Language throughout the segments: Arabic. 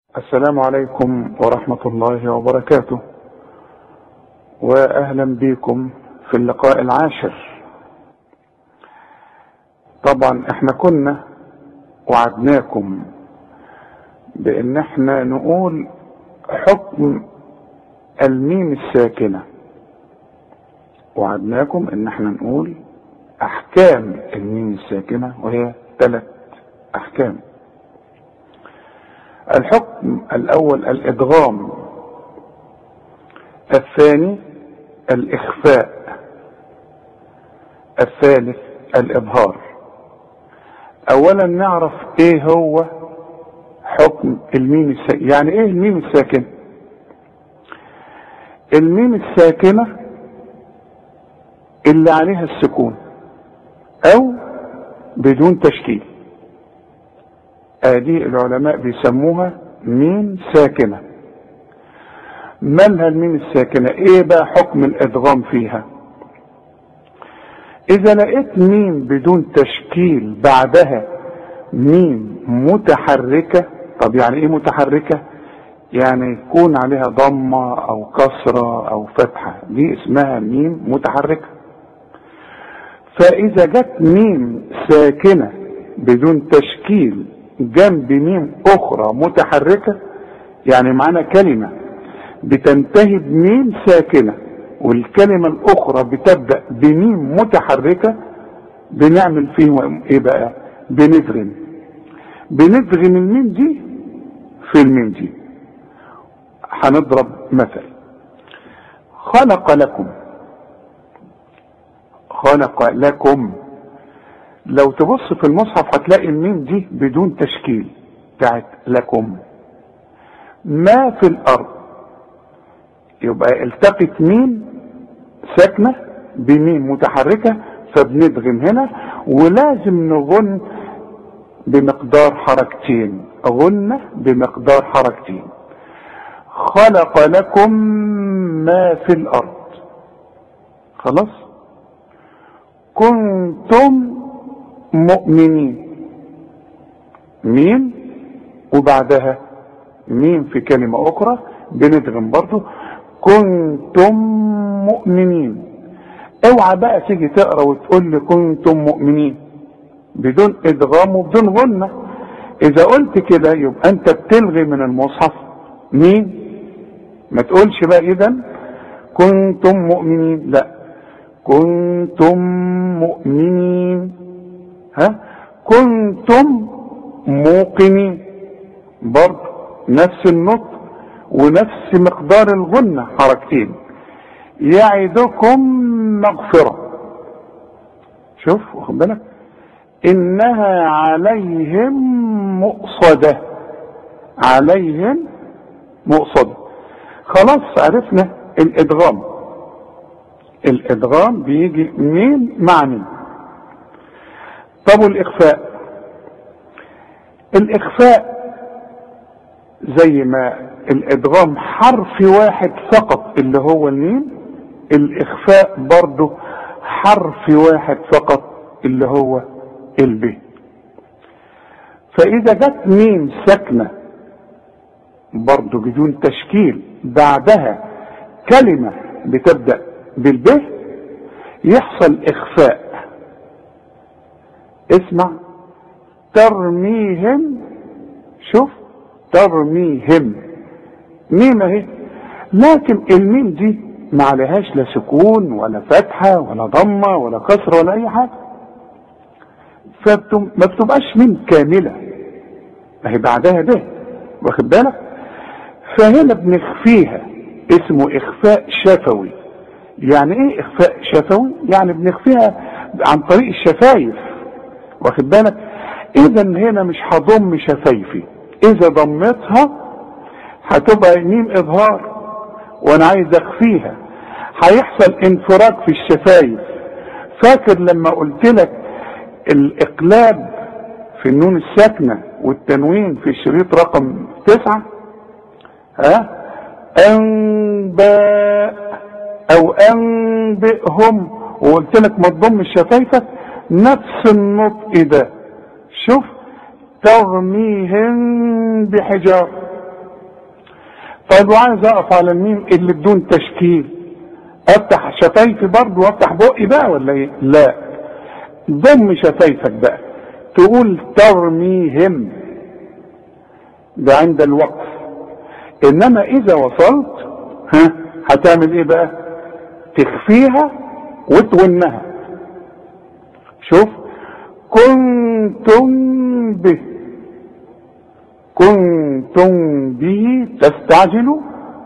السلام عليكم ورحمة الله وبركاته، وأهلا بكم في اللقاء العاشر. طبعا احنا كنا وعدناكم بان احنا نقول حكم الميم الساكنة، وعدناكم ان احنا نقول احكام الميم الساكنة، وهي 3 احكام. الحكم الاول الادغام، الثاني الاخفاء، الثالث الاظهار. اولا نعرف ايه هو حكم الميم الساكنة. يعني ايه الميم الساكنة؟ الميم الساكنة اللي عليها السكون او بدون تشكيل، ادي العلماء بيسموها ميم ساكنة. مالها الميم الساكنة؟ ايه بقى حكم الادغام فيها؟ اذا لقيت ميم بدون تشكيل بعدها ميم متحركة. طب يعني ايه متحركة؟ يعني يكون عليها ضمة او كسرة او فتحة، دي اسمها ميم متحركة. فاذا جت ميم ساكنة بدون تشكيل جنب ميم اخرى متحركة، يعني معانا كلمة بتنتهي بميم ساكنة والكلمة الاخرى بتبدأ بميم متحركة، بنعمل فيهم ايه بقى؟ بندغم الميم دي في الميم دي. هنضرب مثل: خلق لكم. لو تبص في المصحف هتلاقي الميم دي بدون تشكيل بتاعت لكم. ما في الارض، يبقى التقت ميم ساكنة بميم متحركة، فبندغم هنا، ولازم نغن بمقدار حركتين، غنة بمقدار حركتين. خلق لكم ما في الارض. خلاص. كنتم مؤمنين، ميم وبعدها ميم في كلمة اخرى، بندغم برضو كنتم مؤمنين. اوعى بقى تيجي تقرا وتقول لي كنتم مؤمنين بدون ادغام وبدون غنة. اذا قلت كده يبقى انت بتلغي من المصحف مين. ما تقولش بقى اذا كنتم مؤمنين، لا، كنتم مؤمنين. كنتم موقنين، برضه نفس النطق ونفس مقدار الغنة، حركتين. يعدكم مغفرة. شوف واخد بالك، انها عليهم مؤصدة، عليهم مؤصدة. خلاص عرفنا الادغام بيجي ميم مع ميم. طب الاخفاء زي ما الادغام حرف واحد فقط اللي هو الميم، الاخفاء برضه حرف واحد فقط اللي هو الب. فاذا جت ميم ساكنة برضه بدون تشكيل بعدها كلمة بتبدأ بالب، يحصل اخفاء. اسمع: ترميهم. شوف، ترميهم ميم اهي، لكن الميم دي ما عليهاش لا سكون ولا فتحة ولا ضمة ولا كسرة ولا اي حاجة، ما بتبقاش ميم كاملة، ما هي بعدها به، واخد بالك؟ فهنا بنخفيها، اسمه اخفاء شفوي. يعني ايه اخفاء شفوي؟ يعني بنخفيها عن طريق الشفايف، واخد بالك؟ اذا هنا مش هضم شفايفي، اذا ضمتها هتبقى ميم اظهار وانا عايز اخفيها، هيحصل انفراج في الشفايف. فاكر لما قلت لك الاقلاب في النون الساكنة والتنوين في الشريط رقم 9؟ انباء او انبئهم، وقلت لك ما تضمش شفايفك، نفس النطق ده. شوف: ترميهم بحجار، طيب وعايز اقف على الميم اللي بدون تشكيل، افتح شفايفي برضه وافتح بقي بقى ولا ايه؟ لا، ضم شفايفك بقى، تقول ترميهم، ده عند الوقف. انما اذا وصلت هتعمل ايه بقى؟ تخفيها وتونها. شوف، كنتم به، كنتم به تستعجلوا.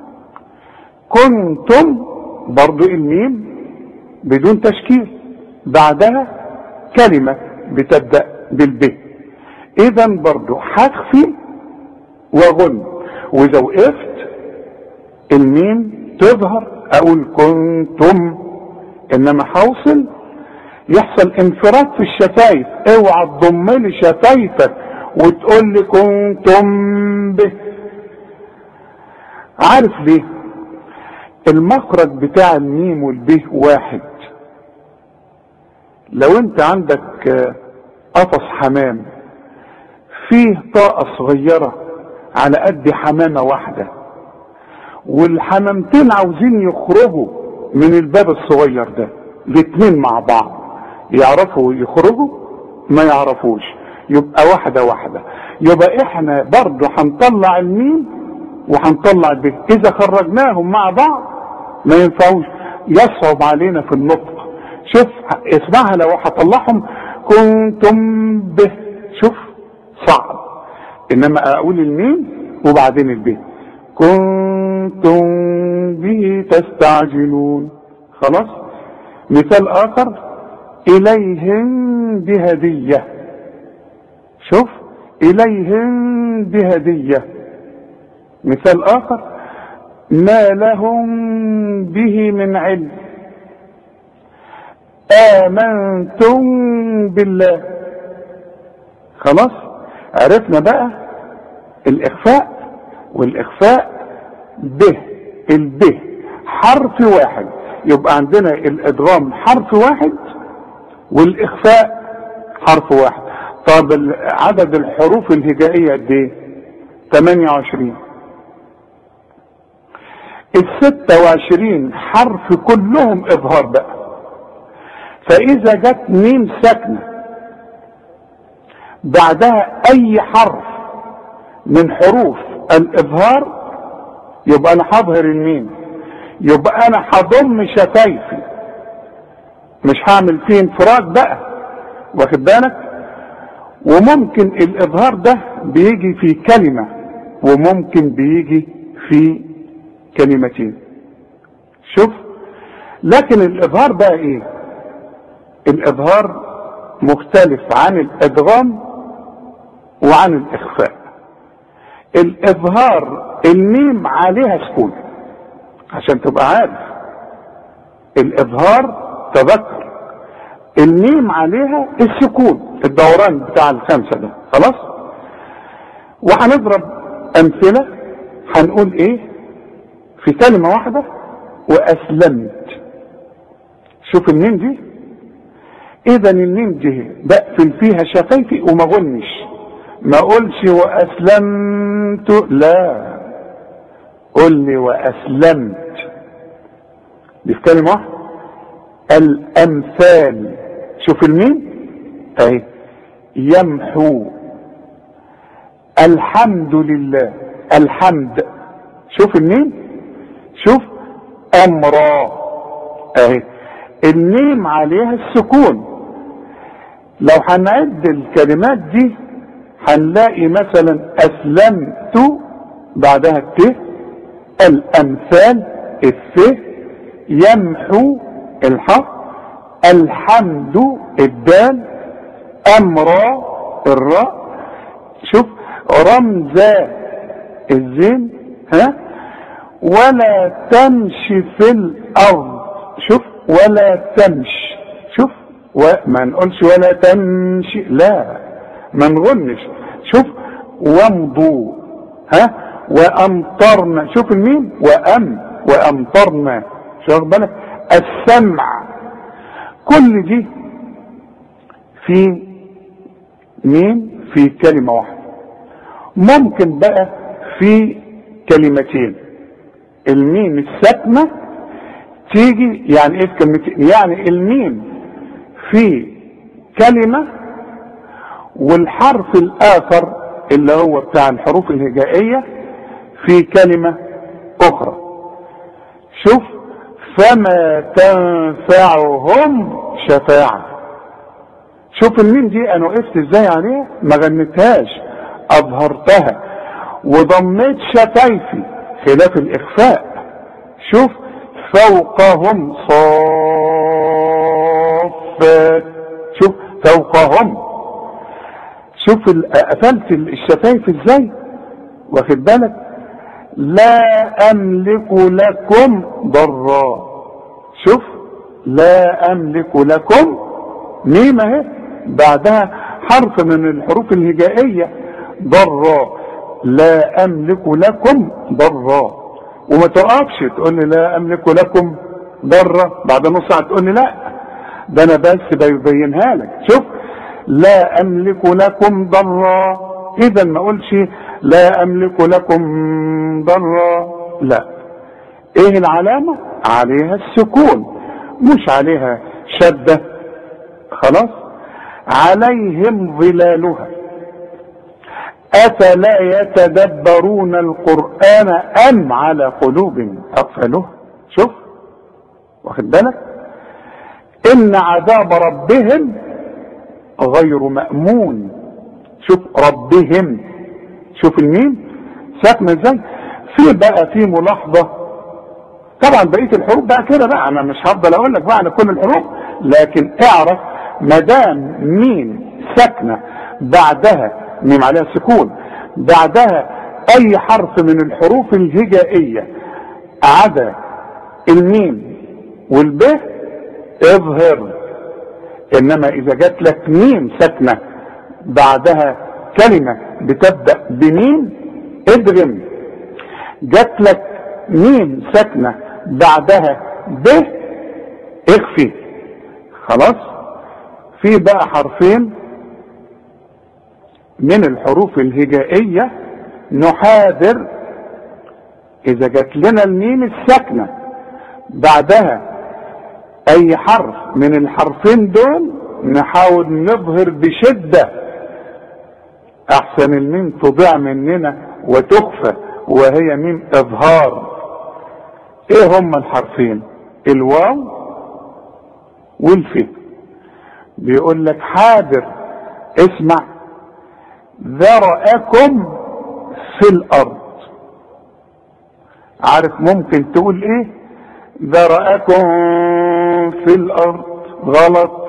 كنتم برضو الميم بدون تشكيل، بعدها كلمة بتبدأ بالب، اذا برضو هخفي وغن، واذا وقفت الميم تظهر اقول كنتم، انما حوصل يحصل انفراد في الشفايف. اوعى تضم لي شفايفك وتقول لي كنتم به. عارف ليه؟ المخرج بتاع الميم والبه واحد. لو انت عندك قفص حمام فيه طاقة صغيرة على قد حمامة واحدة، والحمامتين عاوزين يخرجوا من الباب الصغير ده، الاتنين مع بعض يعرفوا يخرجوا؟ ما يعرفوش، يبقى واحدة واحدة. يبقى احنا برضو هنطلع الميم وهنطلع البه، اذا خرجناهم مع بعض ما ينفعوش، يصعب علينا في النطق. شوف اسمعها لو هطلعهم كنتم به، شوف صعب، انما اقول الميم وبعدين البه، كنتم به تستعجلون. خلاص. مثال اخر، اليهم بهدية. شوف، اليهم بهدية. مثال اخر، ما لهم به من علم، آمنتم بالله. خلاص، عرفنا بقى الإخفاء، والإخفاء به، البه حرف واحد، يبقى عندنا الإدغام حرف واحد والإخفاء حرف واحد. طب عدد الحروف الهجائية قد ايه؟ 28. ال26 حرف كلهم إظهار بقى. فإذا جت ميم ساكنة بعدها أي حرف من حروف الإظهار يبقى أنا هظهر الميم، يبقى أنا هضم شفايفي، مش هعمل فيه انفراد بقى، واخد بالك؟ وممكن الإظهار ده بيجي في كلمة وممكن بيجي في كلمتين. شوف، لكن الإظهار بقى إيه؟ الإظهار مختلف عن الإدغام وعن الإخفاء. الإظهار الميم عليها سكون، عشان تبقى عارف الإظهار، تذكر الميم عليها السكون، الدوران بتاع الخمسة ده. خلاص. وهنضرب أمثلة، هنقول إيه في كلمة واحدة، وأسلمت. شوف الميم دي، اذا الميم دي بقفل فيها شفايفي وما غنش، ما اقولش واسلمت، لا، قل لي واسلمت. دي في كلمة واحدة. الامثال، شوف الميم اهي، يمحو. الحمد لله، الحمد، شوف الميم، شوف امرا اهي، الميم عليها السكون. لو هنعد الكلمات دي هنلاقي مثلا اسلمت بعدها الت، الامثال الث، يمحو الحاء، الحمد الدال، امرا الراء، شوف رمزا الزين، ولا تمشي في الارض، شوف ولا تمشي، شوف وما نقولش ولا تمشي، لا ما نغنش. شوف وامضوا، وامطرنا، شوف الميم، وامطرنا، شوف بالك، السمع، كل دي في ميم في كلمة واحدة. ممكن بقى في كلمتين، الميم الساكنة تيجي يعني ايه في كلمتين؟ يعني الميم في كلمة والحرف الآخر اللي هو بتاع الحروف الهجائية في كلمة أخرى. شوف، فما تنفعهم شفاعة. شوف الميم دي انا وقفت ازاي عليها، ما غنيتهاش، اظهرتها وضميت شفايفي خلاف الاخفاء. شوف، فوقهم صافات. شوف فوقهم، شوف قفلت الشفايف ازاي، واخد بالك؟ لا املك لكم ضرا. شوف، لا املك لكم، ميم اهي بعدها حرف من الحروف الهجائية ضرا. لا املك لكم ضرا، وما تقفش تقول لي لا املك لكم ضرا بعد نص ساعة تقول لي لا، ده انا بس ببينها لك. شوف، لا املك لكم ضرا، اذا ما اقولش لا املك لكم ضرا، لا. ايه العلامة؟ عليها السكون، مش عليها شدة. خلاص. عليهم ظلالها افلا يتدبرون القرآن ام على قلوب اقفلها. شوف، واخد بالك؟ ان عذاب ربهم غير مأمون. شوف ربهم، شوف الميم ساكنه ازاي. في ملاحظه، طبعا بقيه الحروف بقى كده بقى انا مش هفضل اقول لك بقى على كل الحروف، لكن اعرف ما دام ميم ساكنه بعدها ميم عليها سكون، بعدها اي حرف من الحروف الهجائيه عدا الميم والب اظهر. انما اذا جات لك ميم ساكنه بعدها كلمه بتبدا بميم ادغم. جات لك ميم ساكنه بعدها ب اخفي. خلاص. في بقى حرفين من الحروف الهجائيه نحاذر اذا جات لنا الميم الساكنه بعدها اي حرف من الحرفين دول نحاول نظهر بشدة احسن الميم تضيع مننا وتخفى، وهي ميم اظهار. ايه هما الحرفين؟ الواو والف. بيقول لك حاضر اسمع، ذرأكم في الارض. عارف ممكن تقول ايه؟ ذرأكم في الارض. غلط،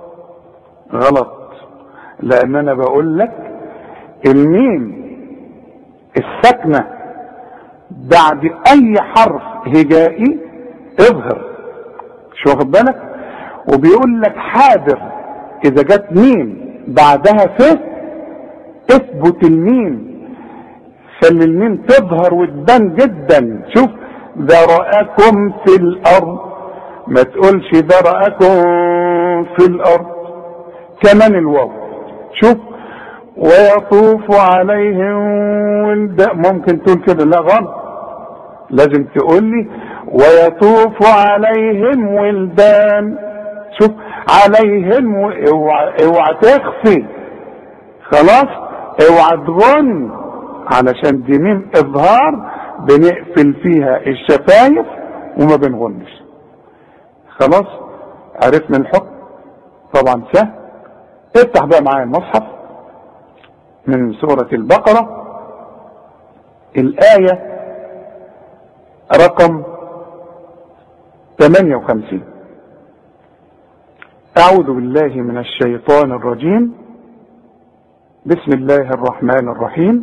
لان انا بقول لك الميم الساكنه بعد اي حرف هجائي اظهر. شو واخد بالك؟ وبيقول لك حاضر اذا جت ميم بعدها ف اثبت الميم، خلي الميم تظهر وتبان جدا. شوف، ذرأكم في الارض، ما تقولش ذرأكم في الارض. كمان الواو. شوف، ويطوف عليهم ولدان. ممكن تقول كده؟ لا غلط، لازم تقول لي ويطوف عليهم ولدان. شوف، عليهم اوعى تخفي. خلاص، اوعى تغن، علشان دي ميم اظهار بنقفل فيها الشفايف وما بنغنش. خلاص، عرفنا الحكم. طبعا سهل. افتح بقى معايا المصحف من سورة البقرة الآية رقم 58. أعوذ بالله من الشيطان الرجيم. بسم الله الرحمن الرحيم.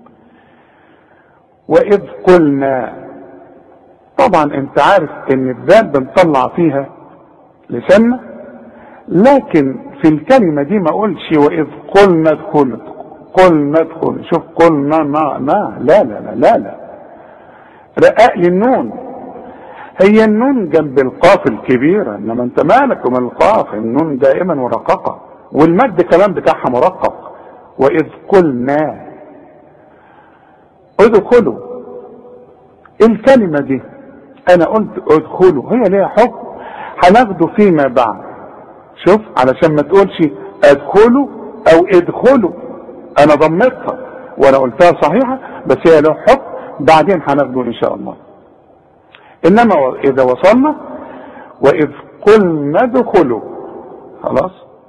وإذ قلنا. طبعا انت عارف ان الذال بنطلع فيها لساننا، لكن في الكلمة دي ما قلش وإذ قلنا ادخل. قلنا ادخل. شوف، قلنا ما لا لا لا لا لا، رقق لي النون. هي النون جنب القاف الكبيرة، انما انت مالك ومن القاف؟ النون دائما مرققة، والمد كمان بتاعها مرقق. وإذ قلنا ادخلوا الكلمة دي انا قلت ادخلوا، هي ليها حكم هناخده فيما بعد. شوف علشان ما تقولش ادخلوا او ادخلوا، انا ضمتها وانا قلتها صحيحة بس هي له حكم بعدين هناخده ان شاء الله. انما اذا وصلنا واذ قلنا ادخلوا، خلاص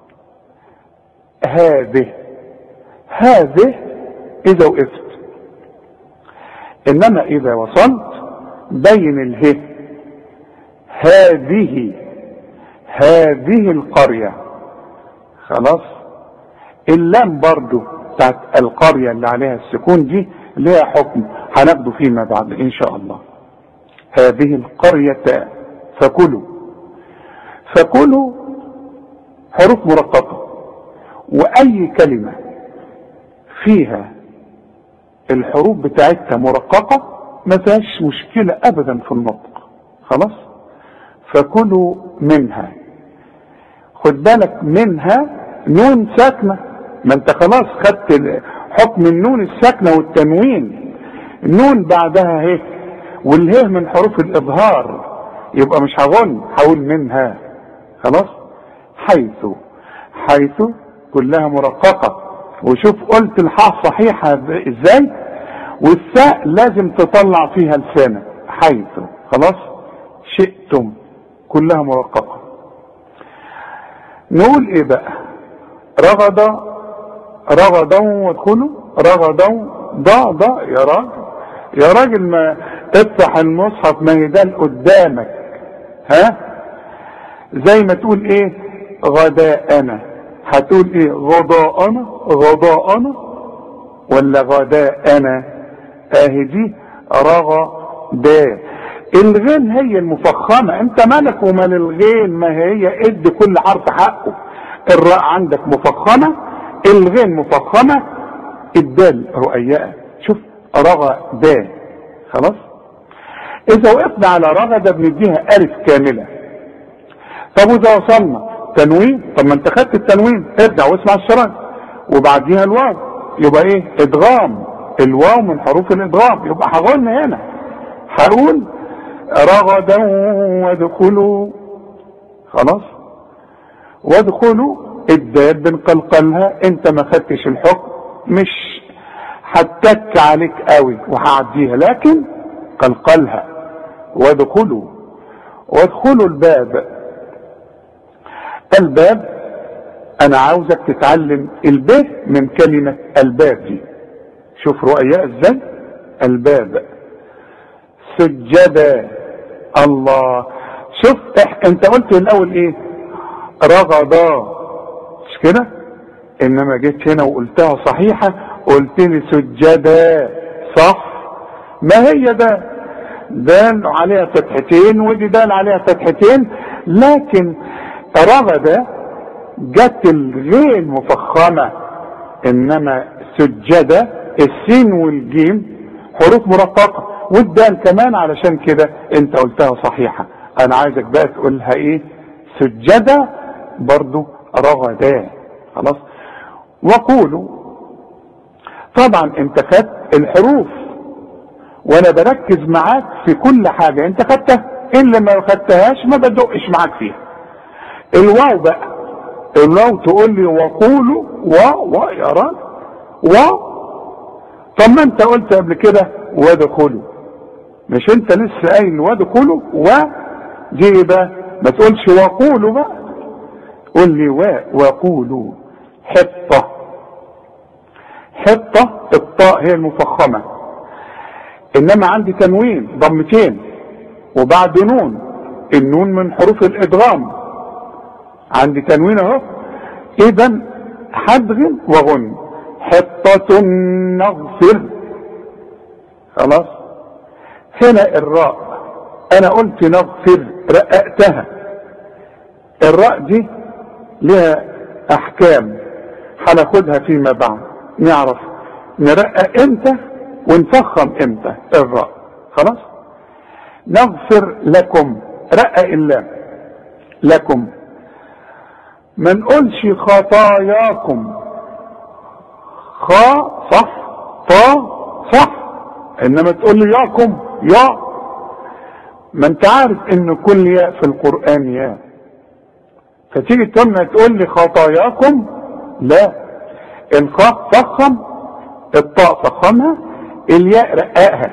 هذه اذا وقفت. انما اذا وصلت بين اله، هذه القرية، خلاص. اللام برضو بتاعت القرية اللي عليها السكون دي ليها حكم هناخده فيما بعد ان شاء الله. هذه القرية فكلوا حروف مرققة، واي كلمة فيها الحروف بتاعتها مرققة ما فيهاش مشكلة ابدا في النطق، خلاص. فكلوا منها، خد بالك منها نون ساكنة، ما انت خلاص خدت حكم النون الساكنة والتنوين، النون بعدها هيك والهيه من حروف الاظهار، يبقى مش هقول منها، خلاص. حيث كلها مرققة، وشوف قلت الحاء صحيحة ازاي، والساء لازم تطلع فيها لسانك، حيث، خلاص. شئتم كلها مرققة. نقول ايه بقى؟ رغدا وادخلوا، رغدا ضا يا راجل ما افتح المصحف، ما هي ده قدامك، ها؟ زي ما تقول ايه غداءنا، هتقول ايه غضاءنا ولا غداءنا؟ اهي دي رغدا. الغين هي المفخمة، انت مالك ومال الغين؟ ما هي ادي كل حرف حقه. الراء عندك مفخمة، الغين مفخمة، الدال رؤياء. شوف رغدا، خلاص. اذا وقفنا على رغدا بنديها الف كاملة. طب واذا وصلنا تنوين، طب ما انت خدت التنوين، ارجع واسمع الشرط وبعديها الواو، يبقى ايه؟ ادغام. الواو من حروف الادغام، يبقى هقولنا هنا هقول رغدا وادخلوا، خلاص. وادخلوا الدال بنقلقلها، انت ما خدتش الحكم، مش هتك عليك قوي وهعديها، لكن قلقلها. وادخلوا الباب انا عاوزك تتعلم الباب من كلمة الباب دي. شوف رؤياء ازاي، الباب سجدا. الله، شوف انت قلت الاول ايه؟ رغدا، مش كده؟ انما جيت هنا وقلتها صحيحة، قلت لي سجدا، صح. ما هي ده دال عليها فتحتين ودي دال عليها فتحتين، لكن رغدا جت الغين مفخمة، انما سجدا السين والجيم حروف مرققة، والدال كمان، علشان كده انت قلتها صحيحة. انا عايزك بقى تقولها ايه؟ سجدا برضو رغدا، خلاص. وقولوا، طبعا انت خدت الحروف وانا بركز معاك في كل حاجة انت خدتها، اللي ما خدتهاش ما بدقش معاك فيها. الواو بقى، الواو تقول لي وقولوا يا راجل طب ما انت قلت قبل كده وادخلوا، مش انت لسه قايل وادخلوا دي بقى، ما تقولش وقولوا بقى، قول لي وقولوا. حطة الطاء هي المفخمة، انما عندي تنوين ضمتين وبعد نون، النون من حروف الادغام، عندي تنوين اهو، اذا هدغم وغن. حطة نغفر، خلاص. هنا الراء انا قلت نغفر، رققتها. الراء دي لها احكام هناخدها فيما بعد، نعرف نرقق امتى ونفخم امتى الراء، خلاص. نغفر لكم، رقق اللام لكم، ما نقولش خطاياكم، خا صح، طا صح، انما تقول لي ياكم يا، ما انت عارف ان كل ياء في القرآن ياء، فتيجي تقول لي خطاياكم، لا، الخاء فخم، الطاء فخمها، الياء رققها،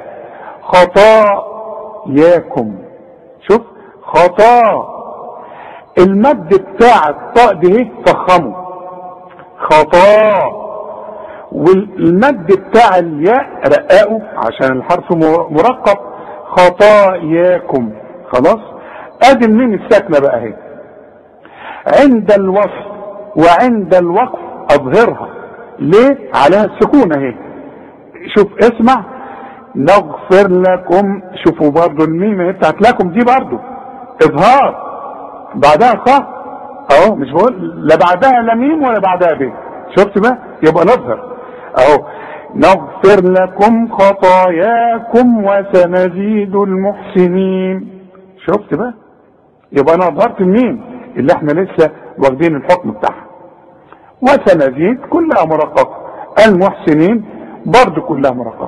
خطاياكم. شوف خطا، المد بتاع الطاء دي فخمه خطا، والمد بتاع الياء رققه عشان الحرف مرقق، خطاياكم. خلاص، ادي الميم الساكنه بقى اهي، عند الوصف وعند الوقف اظهرها، ليه؟ عليها السكون اهي. شوف اسمع، نغفر لكم، شوفوا برضو الميم اهي بتاعت لكم دي برضو اظهار، بعدها خاء اهو، مش بقول لا بعدها لا ميم ولا بعدها ب، شفت بقى؟ يبقى نظهر اهو، نغفر لكم خطاياكم وسنزيد المحسنين. شفت بقى؟ يبقى انا اظهرت الميم اللي احنا لسه واخدين الحكم بتاعها. وسنزيد كلها مرققه، المحسنين برضو كلها مرققه.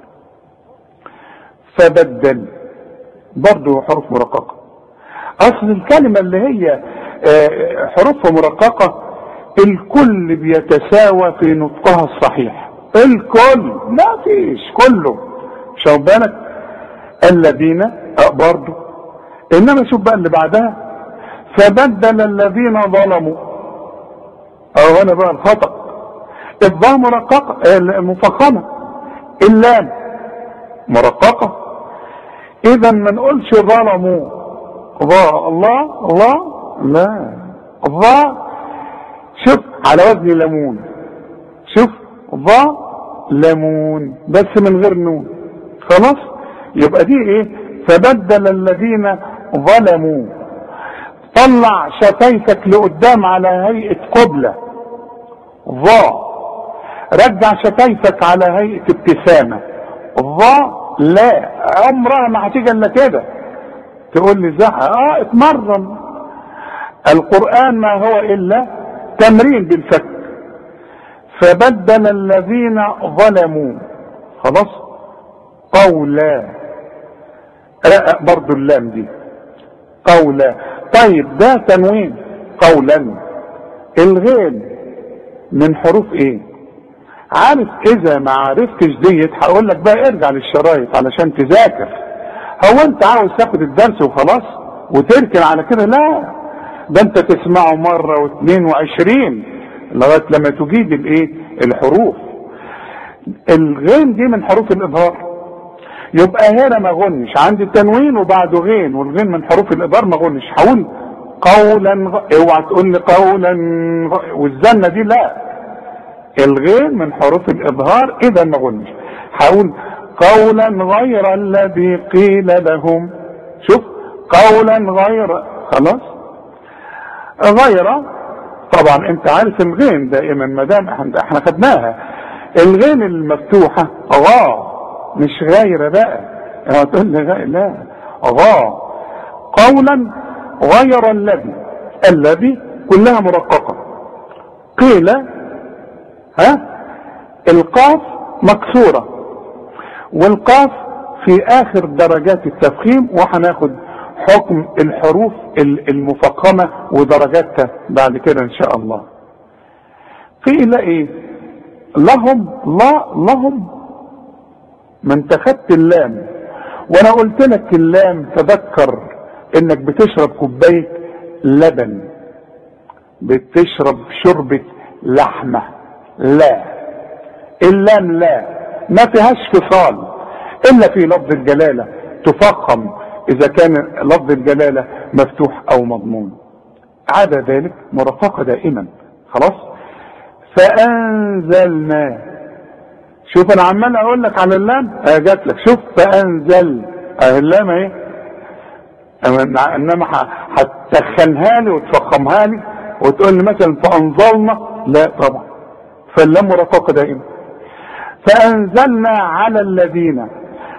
فبدل برضو حروف مرققه. اصل الكلمه اللي هي حروفها مرققه الكل بيتساوى في نطقها الصحيح، الكل، ما فيش كله. شوف بالك، الذين برضو، انما شوف بقى اللي بعدها، فبدل الذين ظلموا، او هنا بقى الخطأ، الضاء مرققة مفخمة، اللام مرققة، اذا ما نقولش ظلموا ضاء الله لا، الضاء شوف على وزن ليمون، شوف ضاء ليمون بس من غير نون. خلاص، يبقى دي ايه؟ فبدل الذين ظلموا، طلع شفايفك لقدام على هيئة قبلة ضاء، رجع شفايفك على هيئة ابتسامة ضاء، لا عمرها ما هتيجي الا كده. تقول لي زعق، اتمرن، القرآن ما هو الا تمرين بالفك. فبدل الذين ظلموا، خلاص، قولا، رقق برضو اللام دي قولا. طيب ده تنوين، قولا، الغين من حروف ايه؟ عارف؟ اذا ما عرفتش ديت هقول لك بقى ارجع للشرايط علشان تذاكر. هو انت عاوز تاخد الدرس وخلاص وتركن على كده؟ لا، ده انت تسمعه مرة واثنين وعشرين لغاية لما تجيد الايه؟ الحروف. الغين دي من حروف الاظهار، يبقى هنا ما غنش، عندي التنوين وبعده غين، والغين من حروف الاظهار ما غنش. هقول قولا اوعى تقول لي قولا والزنة دي، لا، الغين من حروف الاظهار اذا ما غنش. هقول قولا غير الذي قيل لهم، شوف قولا غير، خلاص، غير طبعا انت عارف الغين دائما ما دام احنا خدناها، الغين المفتوحه غا، مش غير بقى، تقول لي لا، غا. قولا غير الذي كلها مرققه. قيل القاف مكسوره، والقاف في اخر درجات التفخيم، وهناخد حكم الحروف المفخمه ودرجاتها بعد كده ان شاء الله. قيل ايه؟ لهم، لهم، ما انت خدت اللام، وانا قلت لك اللام تذكر انك بتشرب كوبايه لبن، بتشرب شوربه لحمه، لا، اللام لا، ما فيهاش فصال الا في لفظ الجلاله تفخم اذا كان لفظ الجلاله مفتوح او مضمون، عدا ذلك مرققه دائما. خلاص، فانزلنا، شوف انا عمال اقول لك على اللام، جات لك، شوف فانزل اللام اهي، انما هتسخنها لي وتفخمها لي وتقول لي مثلا فانزلنا، لا طبعا، فاللام مرققه دائما. فانزلنا على الذين،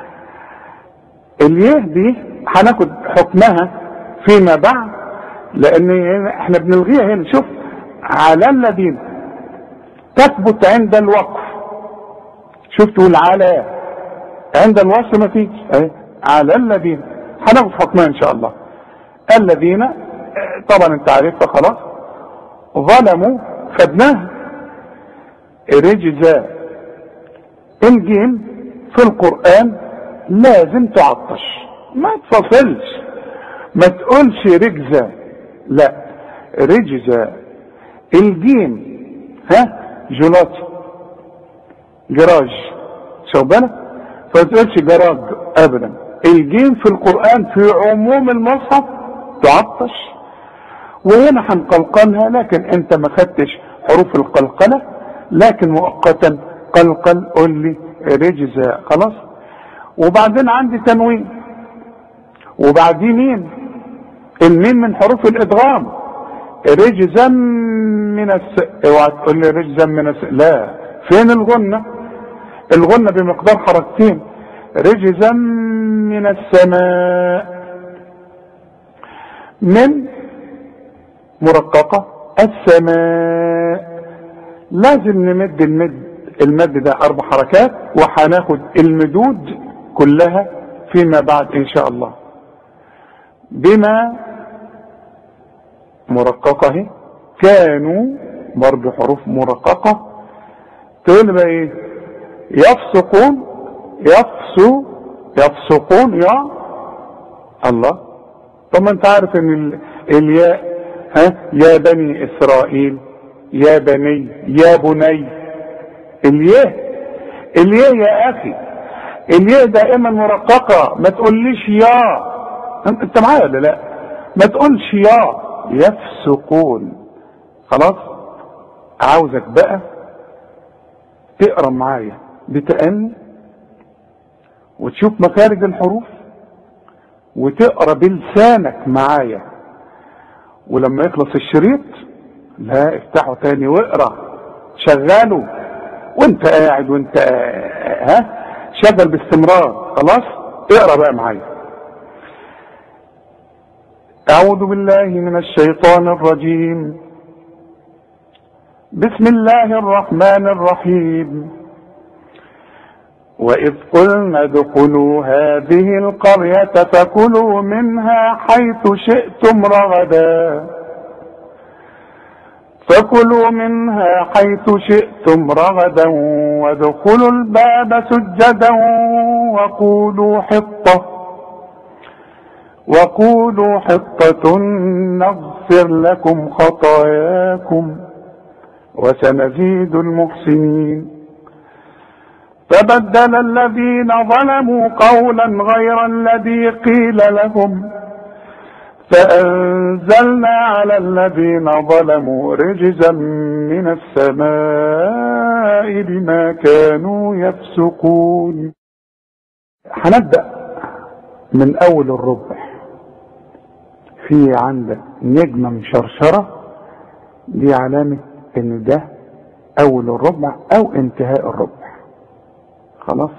اليه دي هناخد حكمها فيما بعد، لان احنا بنلغيها هنا. شوف، على الذين تثبت عند الوقف، شوف تقول على عند الوصل ما فيش اهي. على الذين هناخد حكمها ان شاء الله. الذين طبعا انت عارفها خلاص. ظلموا خدناها. رجزا الجيم في القرآن لازم تعطش، ما تفصلش، ما تقولش رجزا، لا رجزا. الجيم جولاتي جراج شوبانة، فتقولش جراج ابدا. الجيم في القرآن في عموم المصحف تعطش، وهنا هنقلقلها، لكن انت ما خدتش حروف القلقلة، لكن مؤقتا قلقل قول لي رجزا خلاص. وبعدين عندي تنوين، وبعدين مين؟ المين من حروف الادغام. رجزا من اوعى تقول لي رجزا من لا، فين الغنة؟ الغنة بمقدار حركتين. رجزا من السماء، من مرققة السماء، لازم نمد المد ده 4 حركات، وهناخد المدود كلها فيما بعد ان شاء الله. بما مرققة اهي، كانوا برضه حروف مرققة. تقول بقى ايه؟ يفسقون، يفسقون يا الله. طب ما انت عارف ان الياء يا بني اسرائيل، يا بني، يا بني. الياء يا اخي، الياء دائما مرققة، ما تقوليش يا. انت معايا ولا لا؟ ما تقولش يا. يفسقون خلاص. عاوزك بقى تقرا معايا بتأني، وتشوف مخارج الحروف، وتقرا بلسانك معايا. ولما يخلص الشريط لا افتحه تاني واقرا، شغله وانت قاعد، وانت شغل باستمرار خلاص. اقرا بقى معايا. اعوذ بالله من الشيطان الرجيم. بسم الله الرحمن الرحيم. وإذ قلنا ادخلوا هذه القرية فكلوا منها حيث شئتم رغدا، فكلوا منها حيث شئتم رغدا وادخلوا الباب سجدا وقولوا حطة نغفر لكم خطاياكم وسنزيد المحسنين. فبدل الذين ظلموا قولا غير الذي قيل لهم فأنزلنا على الذين ظلموا رجزا من السماء بما كانوا يفسقون. هنبدأ من أول الربع. في عندك نجمة مشرشرة، دي علامة ان ده اول الربع او انتهاء الربع خلاص.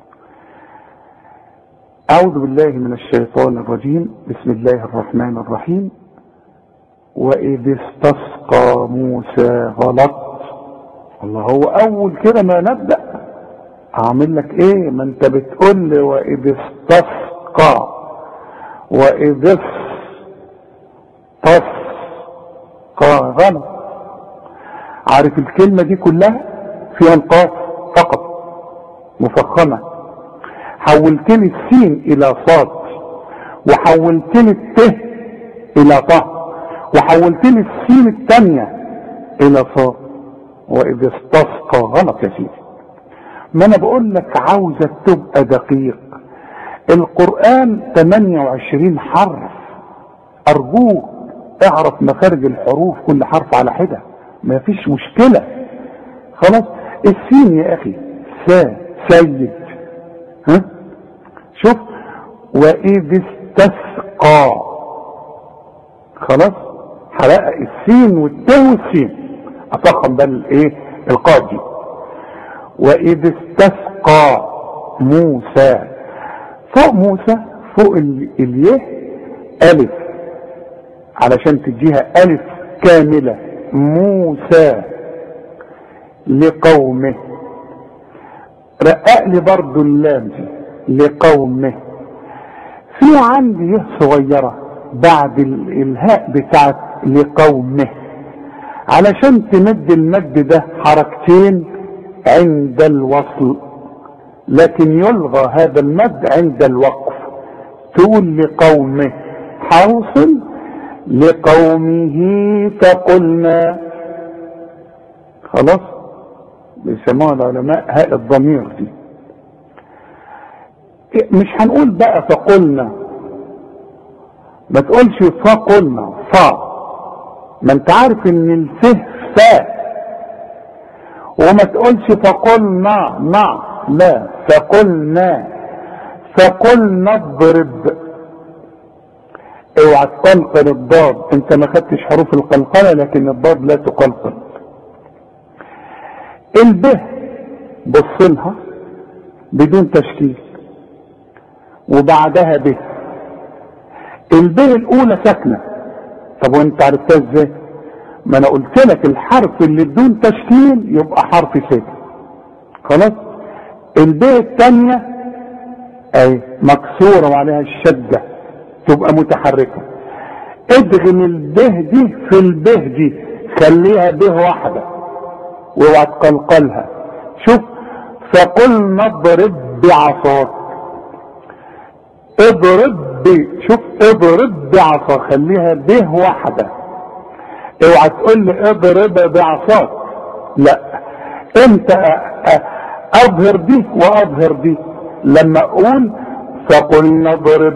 اعوذ بالله من الشيطان الرجيم. بسم الله الرحمن الرحيم. واذ استسقى موسى غلط. الله، هو اول كده ما نبدأ اعمل لك ايه؟ ما انت بتقول لي واذ استسقى، واذ استسقى غلط. عارف الكلمة دي كلها فيها القاف فقط مفخمة. حولت لي السين الى صاد، وحولت لي الت الى ط، وحولت لي السين الثانية الى صاد. واذا استسقى غلط يا سيدي. ما انا بقول لك عاوزك تبقى دقيق. القرآن 28 حرف، ارجوك اعرف مخارج الحروف كل حرف على حدة، ما فيش مشكلة خلاص. السين يا اخي سيد، شوف واذ استسقى خلاص. حرق السين والتاء والسين، افخم بقى الايه القاف دي. واذ استسقى موسى، فوق موسى فوق الياء الف علشان تديها الف كاملة. موسى لقومه. رقق لي برضو اللام دي، لقومه. في عندي يه صغيرة بعد الهاء بتاعت لقومه، علشان تمد المد ده حركتين عند الوصل، لكن يلغى هذا المد عند الوقف. تقول لقومه، حوصل لقومه فقلنا. خلاص، بيسموها العلماء هاء الضمير دي. مش هنقول بقى فقلنا، ما تقولش فقلنا فا، ما انت عارف ان الفه فا. وما تقولش فقلنا نا، لا، فقلنا. فقلنا اضرب، اوعى تقلقل الضاد، انت ما خدتش حروف القلقله، لكن الضاد لا تقلقل. البه بصلها بدون تشكيل وبعدها به. البه الاولى ساكنه. طب وانت عرفتها ازاي؟ ما انا قلت لك الحرف اللي بدون تشكيل يبقى حرف ساكن. خلاص. البه الثانيه اي مكسوره وعليها الشده تبقى متحركه. ادغم البه دي في البه دي، خليها به واحده واوعى تقلقلها. شوف، فقلنا اضرب بعصاك. اضرب شوف، اضرب بعصا، خليها به واحده. اوعى تقول لي اضرب بعصاك، لا. امتى اظهر دي واظهر دي؟ لما اقول فقلنا اضرب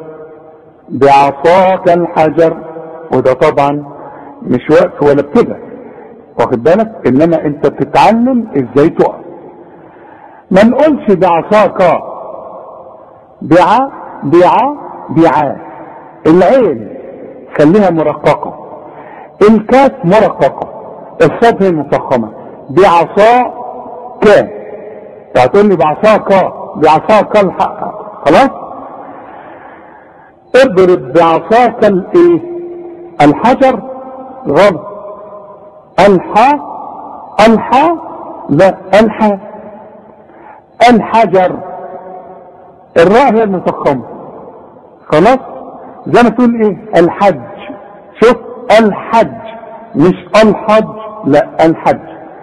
بعصاك الحجر، وده طبعا مش وقف ولا ابتدى، واخد بالك؟ انما انت بتتعلم ازاي تقف. ما نقولش بعصاك، بعا. العين خليها مرققه، الكاف مرققه، الصاد هي مفخمه. بعصاك، هتقول لي بعصاك الحق. خلاص. اضرب بعصاك الايه؟ الحجر، غلط. الحا لا، الحجر، الراء هي المفخمه. خلاص. زي ما تقول ايه؟ الحج. شوف، الحج مش الحج، لا، الحج.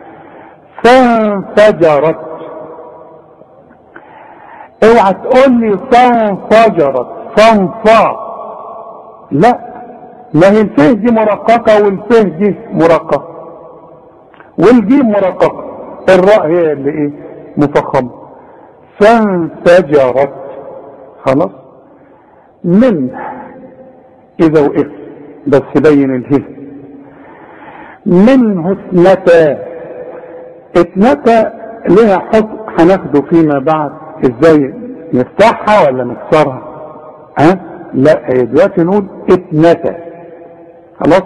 فانفجرت، اوعى تقول لي فانفجرت فانفا، لا، ما هي الفه دي مرققه والفه دي مرققه والجيم مرققه، الراء هي اللي ايه؟ مفخمه. فانفجرت. خلاص. من اذا وقف بس بين الهه. منه اثنتا لها حكم هناخده فيما بعد، ازاي نفتحها ولا نكسرها. لا، دلوقتي نقول اثنتا. خلاص.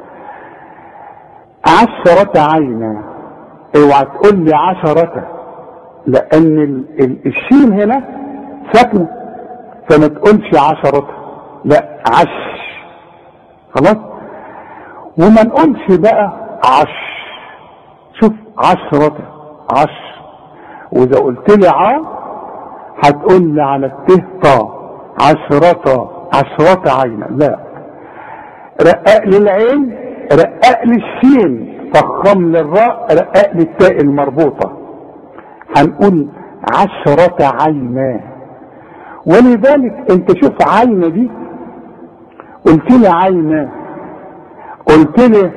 10 عينا، اوعى تقول لي 10، لان الشين هنا ساكنه، فما تقولش 10، لا، عش. خلاص. وما نقولش بقى عش. شوف، 10 عش. واذا قلت لي هتقول لي على الته طا، 10 عينا، لا. رقق لي العين، رقق لي الشين، فخم للراء، رقق لي التاء المربوطه. هنقول 10 عينا. ولذلك انت شوف عينا دي، قلت لي عينا، قلت لي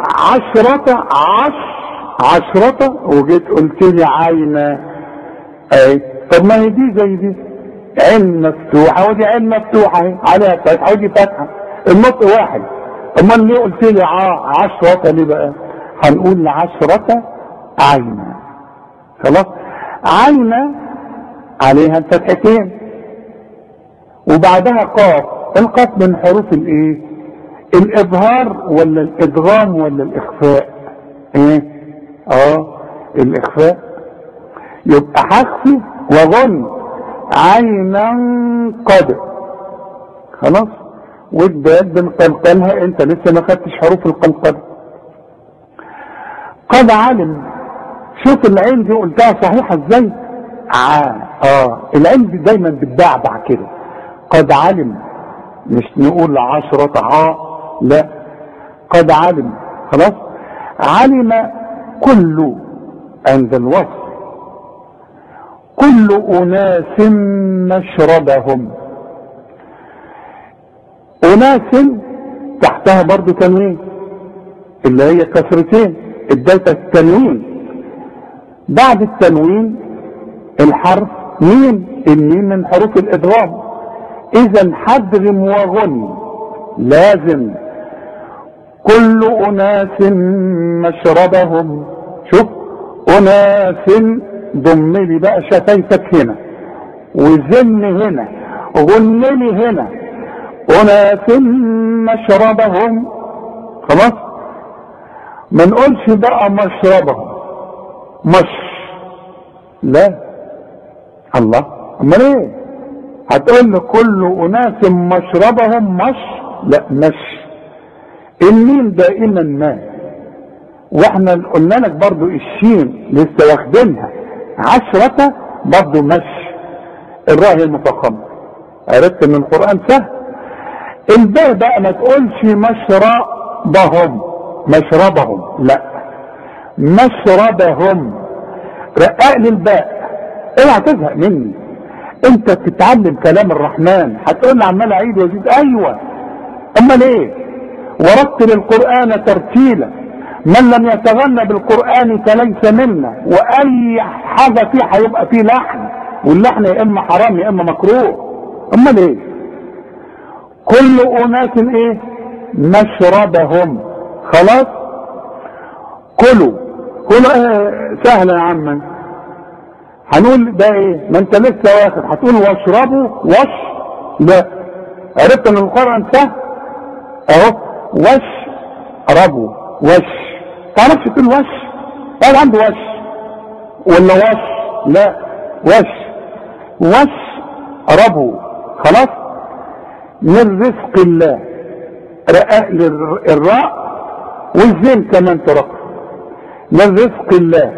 10 وجيت قلت لي عينا. اي طب ما هي دي زي دي، عين مفتوحه ودي عين مفتوحه اهي، عليها فتحه ودي فتحه، النطق واحد. امال ليه قلت لي 10 ليه بقى؟ هنقول 10 عينا. خلاص. عينا عليها الفتحتين وبعدها قاف. القاف من حروف الايه؟ الاظهار ولا الادغام ولا الاخفاء؟ ايه؟ الاخفاء. يبقى هخفي واظن عينا قد. خلاص. والدال بنقلقلها، انت لسه ما خدتش حروف القلقله. قد علم. شوف العين دي قلتها صحيحه ازاي؟ العين دي دايما بتبعبع كده. قد علم، مش نقول 10 لا، قد علم. خلاص، علم كل عند الوصف، كل أناس مشربهم. أناس تحتها برضو تنوين، اللي هي كسرتين، اديتها التنوين. بعد التنوين الحرف ميم، الميم من حروف الإدغام. إذا حدغم وغن لازم. كل أناس مشربهم. شوف، أناس ضم لي بقى شفايفك هنا، وزن هنا، غن لي هنا. أناس مشربهم. خلاص، ما نقولش بقى مشربهم لا. الله، امال ايه؟ هتقول له كل اناس مشربهم لا، الميم دائما ما. واحنا قلنا لك برضو الشين لسه واخدينها 10 برضو الراء المفخمه. عرفت ان القران سهل. الباء بقى ما تقولش مشربهم لا، مشربهم. رقق لي الباء، اوعى تزهق مني. انت بتتعلم كلام الرحمن، هتقول لي عمال اعيد وازيد. ايوه، امال ايه؟ ورتل القران ترتيلا، من لم يتغنى بالقران فليس منا. واي حاجه فيه هيبقى فيه لحن، واللحن يا اما حرام يا اما مكروه. امال ايه؟ كل اناس ايه؟ مشربهم. خلاص، كلوا سهله يا عم. هنقول ده ايه؟ ما انت لسه واخد. هتقول واشربوا لا. عرفت ان القرآن سهل اهو. ربوا تعرفش تقول قال عنده ولا لا، ربوا. خلاص، من رزق الله. رقق الراء والزين كمان ترقق. من رزق الله.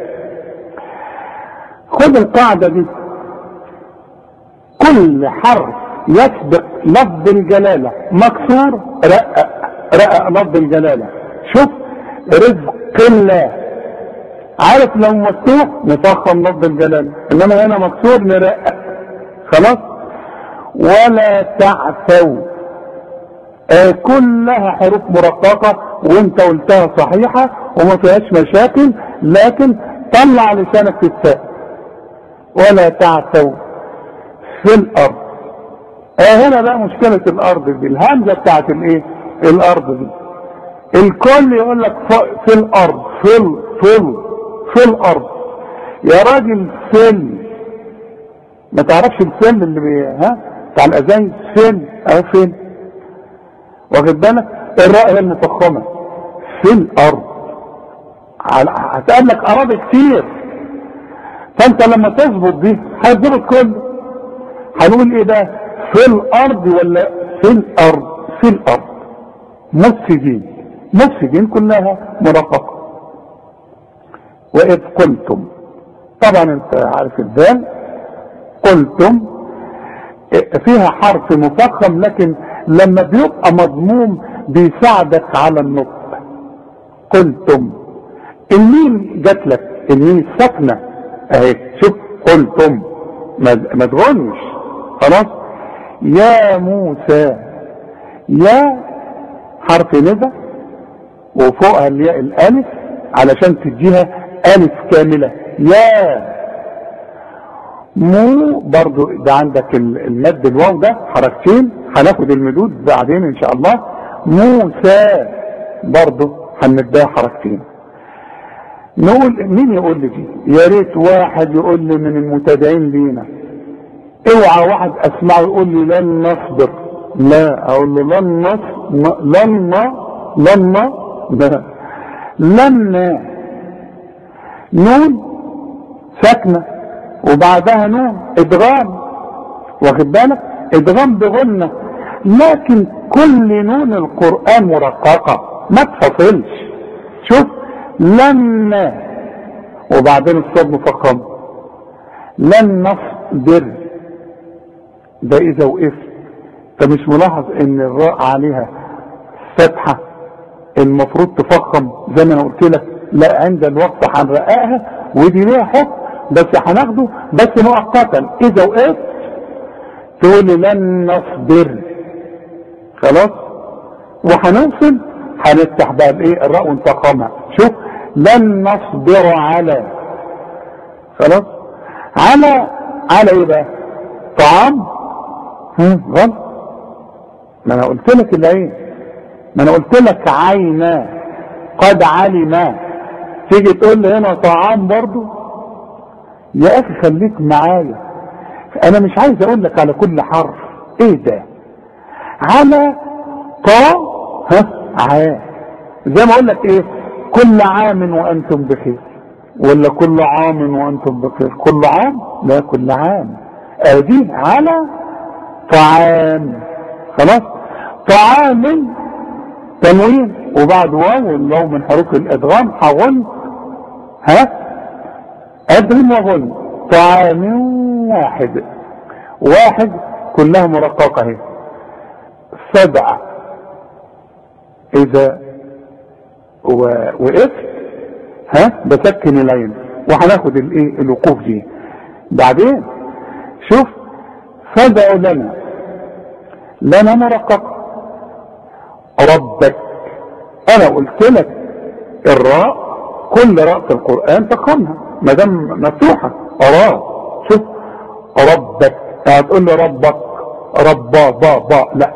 خذ القاعدة دي، كل حرف يسبق لفظ الجلالة مكسور رقق لفظ الجلالة. شوف، رزق الله. عارف لو مفتوح نفخم لفظ الجلالة، انما هنا مكسور نرقق. خلاص، ولا تعثوا. كلها حروف مرققة، وانت قلتها صحيحة وما فيهاش مشاكل، لكن طلع لسانك في التاء. ولا تعثوا في الارض. هنا بقى مشكلة الارض دي، الهمزة بتاعت الايه؟ الارض دي. الكل يقول لك في الارض، في الارض. يا راجل ما تعرفش الفل اللي بتاع الاذان؟ فين واخد بالك؟ الراء هي المفخمة في الارض. هتقابلك اراضي كتير، فانت لما تظبط دي هتظبط كله. هنقول ايه ده؟ في الارض ولا في الارض؟ في الارض. مفسدين كلها مرققة. واذ قلتم، طبعا انت عارف الدال. قلتم فيها حرف مفخم، لكن لما بيبقى مضموم بيساعدك على النطق. قلتم. الميم جات لك، الميم الساكنه اهي. شوف، قلتم ما تغنش. خلاص، يا موسى. يا حرف ندى وفوقها الياء الالف علشان تديها الف كامله. يا مو برضو ده عندك المد الواو ده حركتين، هناخد المدود بعدين ان شاء الله. موسى برضو هنمدها حركتين. نقول مين يقول لي دي؟ يا ريت واحد يقول لي من المتابعين لينا. اوعى واحد اسمعه يقول لي لن نصبر. لا، اقول له لن نون ساكنه وبعدها نون ادغام، واخد بالك؟ ادغام بغنة، لكن كل نون القرآن مرققة ما تفصلش. شوف، لما وبعدين الصاد مفخم. لن نصبر، ده اذا وقفت. انت مش ملاحظ ان الراء عليها فتحة المفروض تفخم زي ما انا قلت لك؟ لا، عند الوقت هنرققها، ودي ليها حكم بس هناخده بس مؤقتا. اذا وقفت تقول لي لن نصبر، خلاص، وهنوصل هنفتح بقى الايه الراء ونفخمها. شوف، لن نصبر على، خلاص، على ايه بقى؟ طعام؟ غلط. ما انا قلت لك العين، ما انا قلت لك عينا قد علما. تيجي تقول لي هنا طعام برضو؟ يا اخي خليك معايا، انا مش عايز اقول لك على كل حرف. ايه ده؟ على زي ما اقول لك ايه، كل عام وانتم بخير، ولا كل عام وانتم بخير؟ كل عام؟ لا، كل عام. ادي على طعام، خلاص. طعام تنوين وبعد واو، والواو من حروف الادغام. هغن، ادغم وغن. طعام واحد كلها مرققه اهي. 7 اذا وقفت بسكن العين، وهناخد الايه الوقوف دي بعدين. شوف، فدعوا لنا مرققه. ربك، انا قلت لك الراء كل راء في القران تقامها ما دام مفتوحه. شوف، ربك، هتقول لي ربك ربا با لا،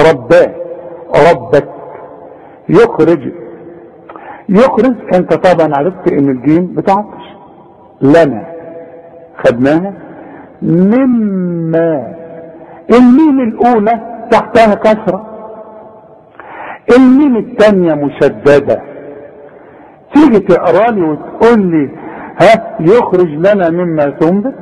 ربك. يخرج، انت طبعا عرفت ان الجيم بتعطش. لنا خدناها. مما، الميم الاولى تحتها كسره، الميم الثانيه مشدده. تيجي تقرا لي وتقول لي يخرج لنا مما تنبت،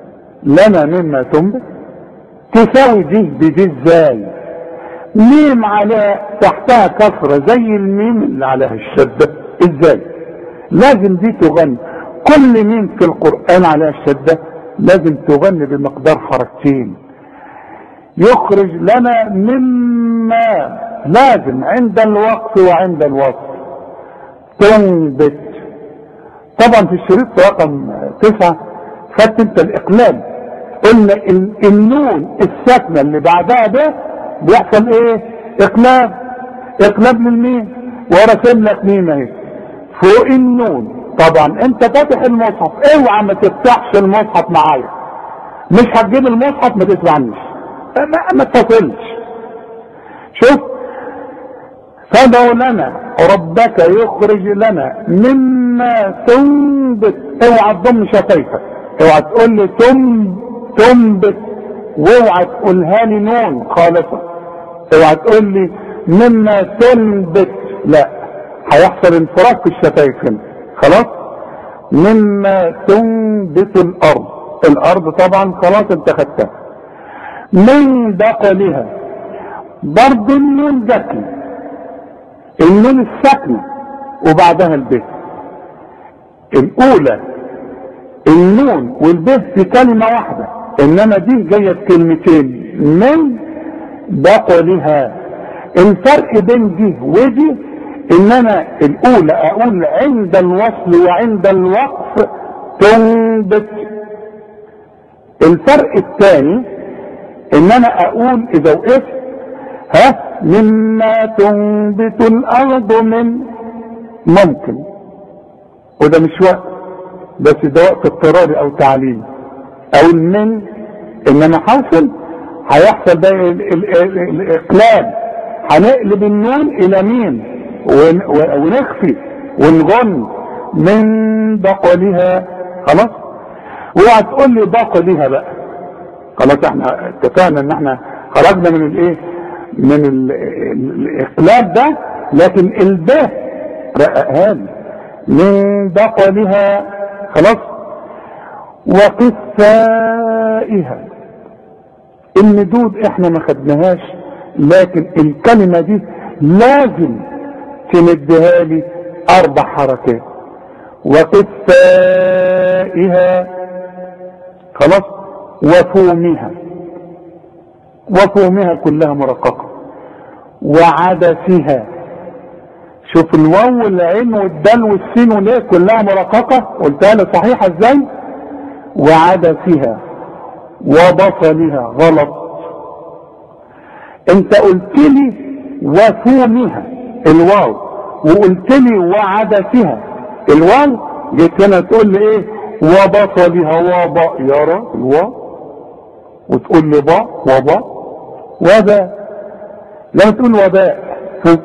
تساوي دي بدي ازاي؟ ميم على تحتها كسرة زي الميم اللي عليها الشدة، ازاي؟ لازم دي تغني. كل ميم في القرآن عليها الشدة لازم تغني بمقدار حركتين. يخرج لنا مما، لازم عند الوقف وعند الوصف. تنبت، طبعا في الشريط رقم 9 خدت انت الاقلاب، قلنا النون الساكنه اللي بعدها ده بيحصل ايه؟ اقلاب للميم، ورسم لك ميم اهي فوق النون. طبعا انت فاتح المصحف، اوعى ما تفتحش المصحف معايا، مش هتجيب المصحف ما تسمعنيش، ما تفصلش. شوف، فدعوا لنا ربك يخرج لنا مما تنبت. اوعى تضم شفايفك، اوعى تقول لي تنبت، واوعى تقولها لي نون خالصة. اوعى تقول لي مما تنبت، لا، هيحصل انفراج في الشفايف هنا، خلاص. مما تنبت الارض طبعا خلاص انت خدتها. من بقلها، برضه النون جاتلي، النون الساكنه وبعدها الب. الاولى النون والب في كلمه واحده، انما دي جايه في كلمتين. من بقلها، الفرق بين دي ودي ان انا الاولى اقول عند الوصل وعند الوقف تنبت. الفرق الثاني ان انا اقول اذا وقفت مما تنبت الارض من، ممكن، وده مش وقت بس ده وقت اضطراري او تعليمي، او من، انما حاصل هيحصل ده الاقلاب، هنقلب النون الى مين ونخفي ونغن. من بقلها، خلاص. اوعى تقول لي بقلها بقى، خلاص احنا اتفقنا ان احنا خرجنا من الايه، من الاقلاب ده، لكن الباء رققها لي. من بقلها، خلاص. وقثائها، المدود احنا ما خدناهاش، لكن الكلمة دي لازم تمدها لي 4 حركات. وقثائها خلاص. وفومها، وفومها كلها مرققة. وعدسها، شوف الواو والعين والدال والسين والياء كلها مرققة، قلتها لي صحيحة ازاي؟ وعدسها وبصلها غلط. انت قلت لي وفومها الواو، وقلت لي وعدسها الواو، جيت هنا تقول لي ايه؟ وبصلها وباء، يرى الواو وتقول لي باء وباء وباء. لما تقول وباء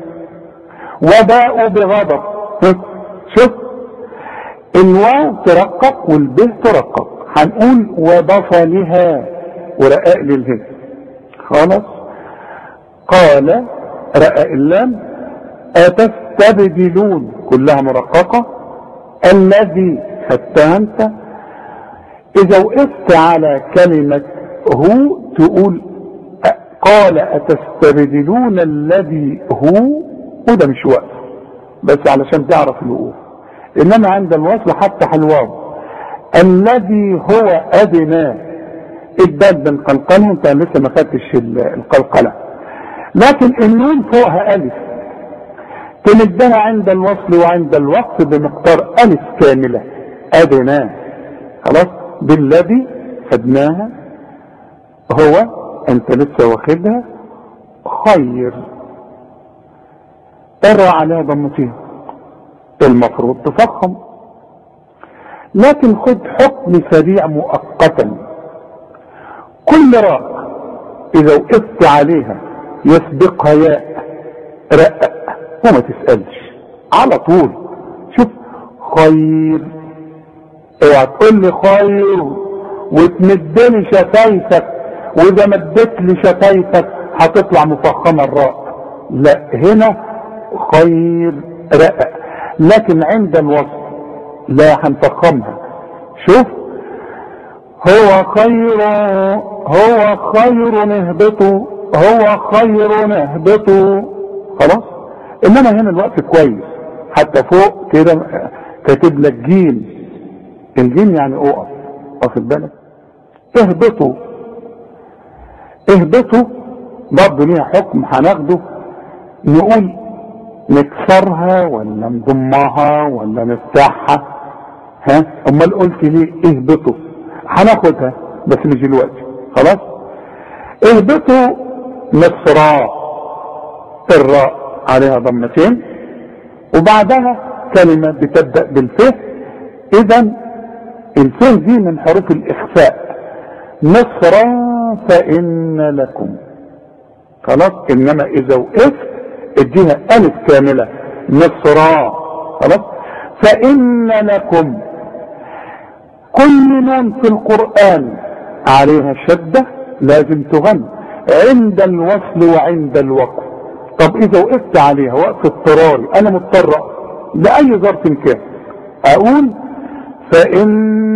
وباء بغضب، شوف الواو ترقق والبه ترقق، هنقول وبصلها ورقاق للهي. خلاص. قال رقاق اللام. أتستبدلون كلها مرققة. الذي خدتها انت. اذا وقفت على كلمة هو تقول قال أتستبدلون الذي هو، وده مش وقف بس علشان تعرف الوقوف، انما عند الوصل حتى الواو. الذي هو ادنى، الدال بنقلقلها، انت لسه ما خدتش القلقله، لكن النون فوقها الف تمدها عند الوصل وعند الوقف بمقدار الف كامله. ادنى. خلاص. بالذي خدناها. هو انت لسه واخدها. خير الراء عليها ضمتين، المفروض تفخم، لكن خد حكم سريع مؤقتا. كل راء اذا وقفت عليها يسبقها ياء رقق وما تسألش على طول. شوف خير، اوعى تقول لي خير وتمدلي شفايفك، واذا مدت لي شفايفك هتطلع مفخمه الراء. لا، هنا خير رقق، لكن عند الوصل لا هنفخمها. شوف هو خير، هو خير نهبطوا، هو خير نهبطوا. خلاص. انما هنا الوقت كويس، حتى فوق كده كاتب لك جيم، الجيم يعني اقف، واخد بالك؟ اهبطوا، اهبطوا برضه ليها حكم هناخده، نقول نكسرها ولا نضمها ولا نفتحها؟ ها؟ امال قلت ليه اهبطوا؟ هناخدها بس مش دلوقتي. خلاص. اهبطوا مصراء، الراء عليها ضمتين وبعدها كلمة بتبدأ بالف. اذا الف دي من حروف الاخفاء. مصرا فإن لكم. خلاص. انما اذا وقفت اديها الف كاملة مصرا. خلاص. فإن لكم. كل نون في القرآن عليها شدة لازم تغن عند الوصل وعند الوقف. طب اذا وقفت عليها وقف اضطراري، انا مضطر لأي ظرف كان اقول فإن،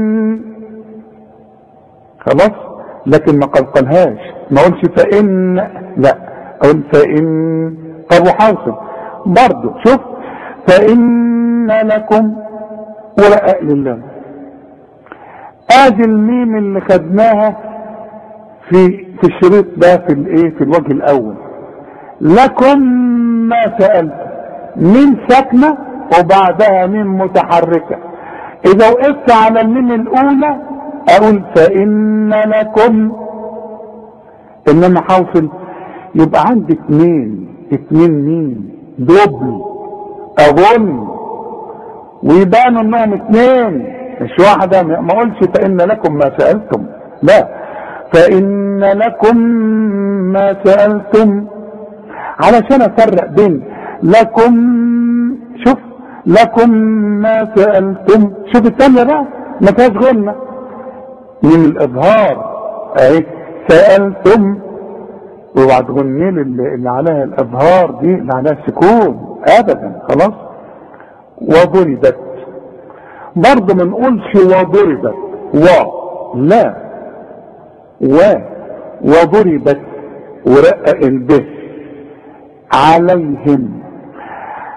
خلاص، لكن ما قلقلهاش، ما اقولش فإن، لا اقول فإن. طب وحاصل برضو، شوف فإن لكم ورقاق لله. ادي الميم اللي خدناها في الشريط ده في الايه، في الوجه الاول. لكم ما سألت، ميم ساكنة وبعدها ميم متحركة. اذا وقفت على الميم الاولى اقول فإن لكم، انما حاصل يبقى عندي اتنين ميم دبل اظن، ويبانوا انهم اتنين مش واحدة. ما اقولش فإن لكم ما سألتم، لا، فإن لكم ما سألتم، علشان افرق بين لكم. شوف لكم ما سألتم، شوف الثانية بقى ما فيهاش غنة من الاظهار اهي سألتم، اوعى تغني اللي عليها الاظهار دي اللي عليها السكون ابدا. خلاص. وضربت برضه ما نقولش وضربت لا، وضربت ورقق البه.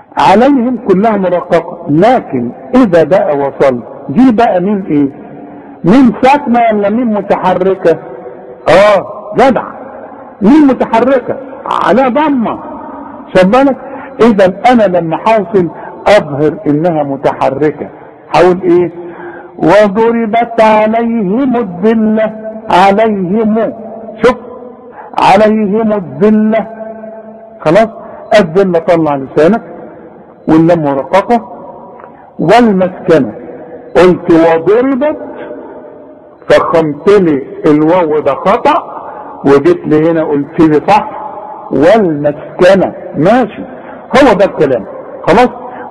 عليهم كلها مرققة، لكن اذا بقى وصل دي بقى من ايه؟ مين ساكنة ولا مين متحركة؟ جدع، مين متحركة على ضمة، شوف بالك. اذا انا لما حاصل اظهر انها متحركة حاول ايه؟ وضربت عليهم الذلة، عليهم، شوف عليهم الذلة، خلاص. الذلة طلع لسانك واللام مرققة. والمسكنة قلت وضربت، فخمت لي الواو ده خطأ وجيت لي هنا قلت لي صح. والمسكنة ماشي، هو ده الكلام، خلاص.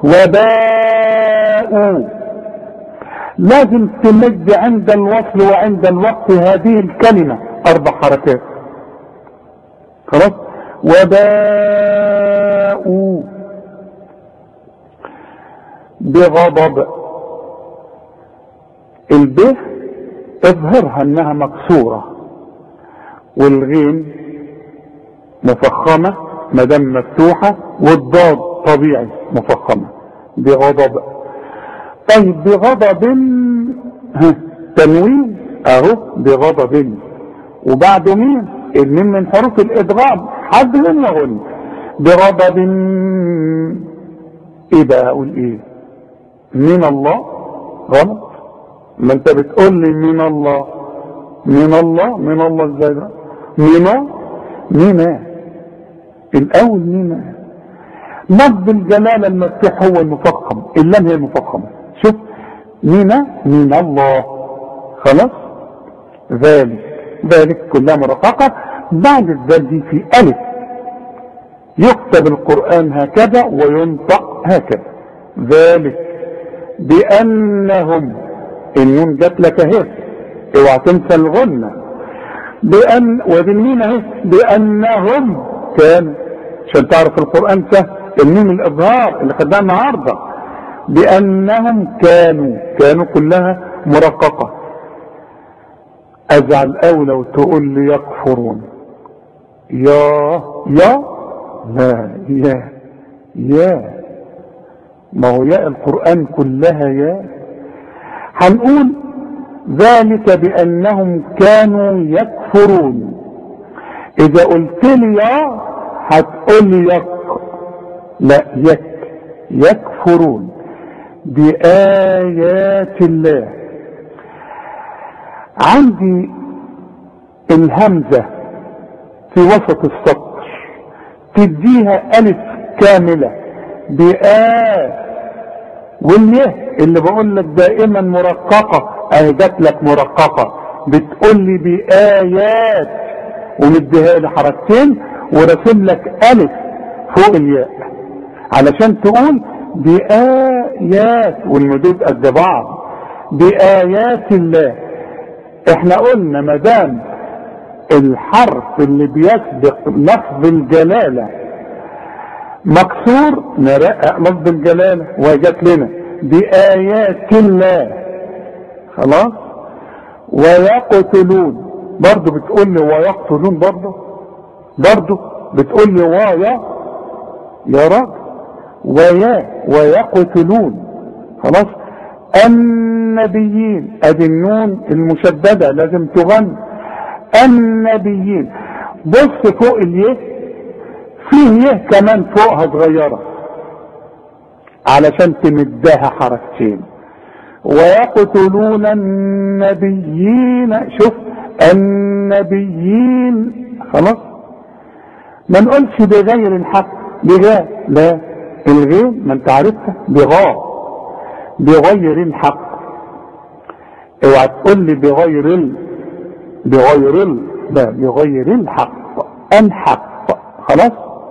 وباءوا لازم تمد عند الوصل وعند الوقف هذه الكلمة 4 حركات، خلاص. وباءوا بغضب، الب اظهرها انها مكسورة، والغين مفخمة مدام مفتوحة، والضاد طبيعي مفخمة. بغضب، طيب بغضب تنوين اهو، بغضب وبعده مين؟ الميم من حروف الادغام، حذف وغن. بغضب، ايه بقى اقول ايه؟ من الله، غلط. ما انت بتقول لي من الله، من الله، من الله ازاي بقى؟ مينا الاول مينا. لفظ الجلالة المفتوح هو المفخم، اللام هي المفخمة، شوف مينا من الله، خلاص. ذلك كلها مرققة. بعد الذال دي في ألف، يكتب القرآن هكذا وينطق هكذا. ذلك بأنهم، النون جات لك اهي، اوعى تنسى الغنة. وبالمين اهي، بأنهم كانوا، عشان تعرف القرآن سهل. النون الإظهار اللي خدناها النهارده، بأنهم كانوا كلها مرققة. أزعل أوي لو تقول لي يكفرون. يا لا، يا ما هو ياء القرآن كلها يا. هنقول ذلك بأنهم كانوا يكفرون. إذا قلت لي يا هتقول لي لا، يكفرون بآيات الله. عندي الهمزة في وسط السطر تديها ألف كاملة، واليه اللي بقول لك دائما مرققة، اهي جات لك مرققة، بتقول لي بآيات ومديها لي حركتين ورسم لك ألف فوق الياء علشان تقول بآيات، والمدود قد بعض. بآيات الله. احنا قلنا مدام الحرف اللي بيسبق لفظ الجلالة مكسور نرقق لفظ الجلالة، وجات لنا بآيات الله، خلاص. ويقتلون برضو بتقول لي ويقتلون، برضو بتقول لي يا راجل ويقتلون، خلاص. النبيين، ادي النون المشددة لازم تغن. النبيين، بص فوق اليه فيه يه كمان فوقها صغيرة علشان تمدها حركتين. ويقتلون النبيين، شوف النبيين، خلاص. ما نقولش بغير الحق، بغاء، لا، الغير ما انت عارفها بغاء، بغير الحق. اوعى تقول لي بغير الحق، الحق، خلاص.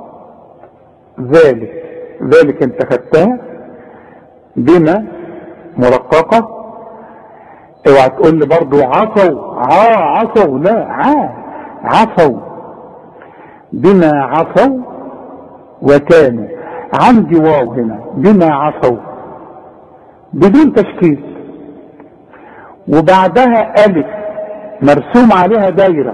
ذلك انت خدتها بما مرققة. اوعى تقول لي برضو عصوا، لا، عصوا بما عصوا وكانوا. عندي واو هنا بما عصوا بدون تشكيل، وبعدها ألف مرسوم عليها دايرة.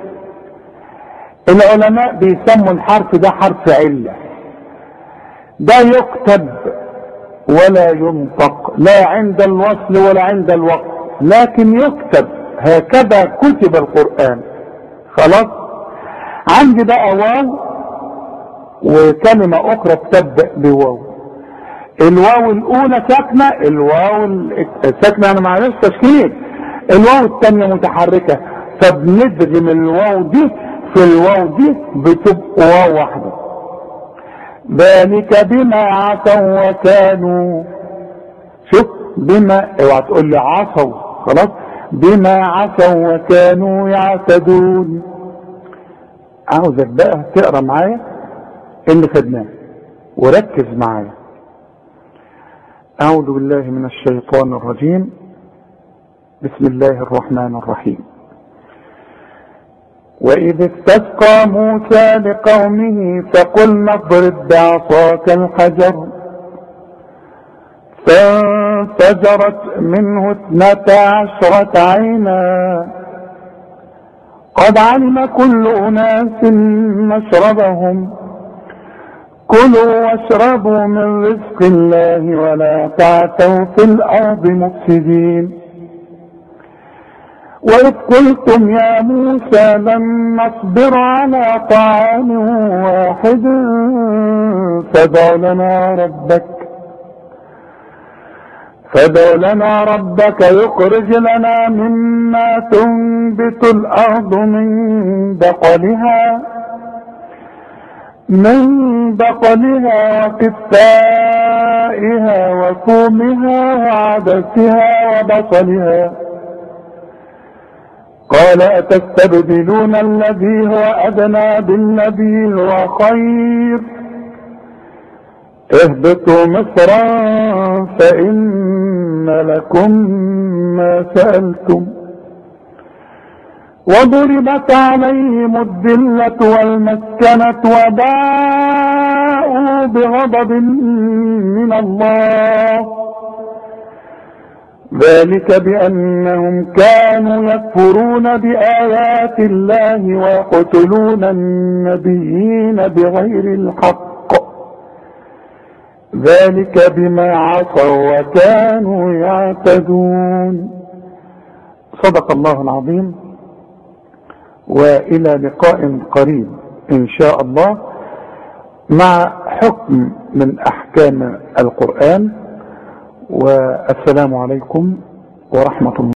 العلماء بيسموا الحرف ده حرف علة، ده يكتب ولا ينطق، لا عند الوصل ولا عند الوقف، لكن يكتب هكذا كتب القرآن. خلاص. عندي بقى واو وكلمة أخرى تبدأ بواو. الواو الأولى ساكنة، الواو الساكنة أنا معلش تشكيل، الواو الثانية متحركة، فبندغم الواو دي في الواو دي بتبقى واو واحدة. ذلك بما عصوا وكانوا، شوف بما، اوعى تقول لي عصوا، خلاص، بما عصوا وكانوا يعتدون. عاوزك بقى تقرا معايا اللي خدناه وركز معايا. اعوذ بالله من الشيطان الرجيم. بسم الله الرحمن الرحيم. وإذ استسقى موسى لقومه فقلنا اضرب بعصاك الحجر فانفجرت منه 12 عينا قد علم كل أناس مشربهم كلوا واشربوا من رزق الله ولا تعثوا في الأرض مفسدين. وإذ قلتم يا موسى لن نصبر على طعام واحد فادع لنا ربك يخرج لنا مما تنبت الأرض من بقلها وقثائها وفومها وعدسها وبصلها. قال أتستبدلون الذي هو أدنى بالذي هو خير اهبطوا مصرا فإن لكم ما سألتم وضربت عليهم الذلة والمسكنة وباءوا بغضب من الله ذلك بأنهم كانوا يكفرون بآيات الله ويقتلون النبيين بغير الحق ذلك بما عصوا وكانوا يعتدون. صدق الله العظيم. وإلى لقاء قريب إن شاء الله مع حكم من أحكام القرآن. والسلام عليكم ورحمة الله.